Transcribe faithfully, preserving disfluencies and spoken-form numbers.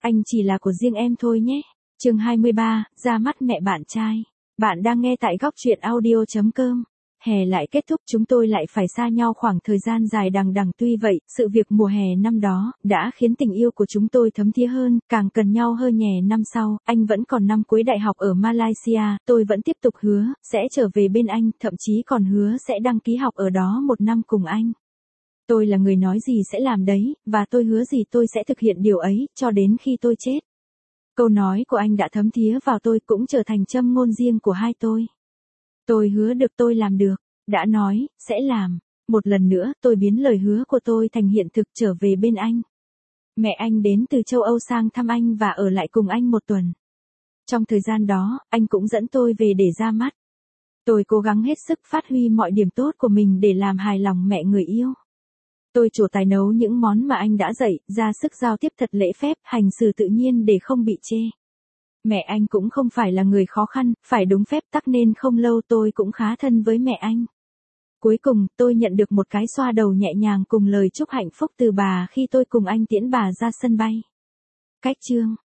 Anh chỉ là của riêng em thôi nhé. Chương hai mươi ba, ra mắt mẹ bạn trai. Bạn đang nghe tại góc truyện audio chấm com. Hè lại kết thúc, chúng tôi lại phải xa nhau khoảng thời gian dài đằng đằng. Tuy vậy, sự việc mùa hè năm đó đã khiến tình yêu của chúng tôi thấm thía hơn, càng cần nhau hơn nhè. Năm sau, anh vẫn còn năm cuối đại học ở Malaysia, tôi vẫn tiếp tục hứa sẽ trở về bên anh, thậm chí còn hứa sẽ đăng ký học ở đó một năm cùng anh. Tôi là người nói gì sẽ làm đấy, và tôi hứa gì tôi sẽ thực hiện điều ấy, cho đến khi tôi chết. Câu nói của anh đã thấm thía vào tôi, cũng trở thành châm ngôn riêng của hai tôi. Tôi hứa được, tôi làm được. Đã nói, sẽ làm. Một lần nữa, tôi biến lời hứa của tôi thành hiện thực, trở về bên anh. Mẹ anh đến từ châu Âu sang thăm anh và ở lại cùng anh một tuần. Trong thời gian đó, anh cũng dẫn tôi về để ra mắt. Tôi cố gắng hết sức phát huy mọi điểm tốt của mình để làm hài lòng mẹ người yêu. Tôi trổ tài nấu những món mà anh đã dạy, ra sức giao tiếp thật lễ phép, hành xử tự nhiên để không bị chê. Mẹ anh cũng không phải là người khó khăn, phải đúng phép tắc nên không lâu tôi cũng khá thân với mẹ anh. Cuối cùng, tôi nhận được một cái xoa đầu nhẹ nhàng cùng lời chúc hạnh phúc từ bà khi tôi cùng anh tiễn bà ra sân bay. Cách chương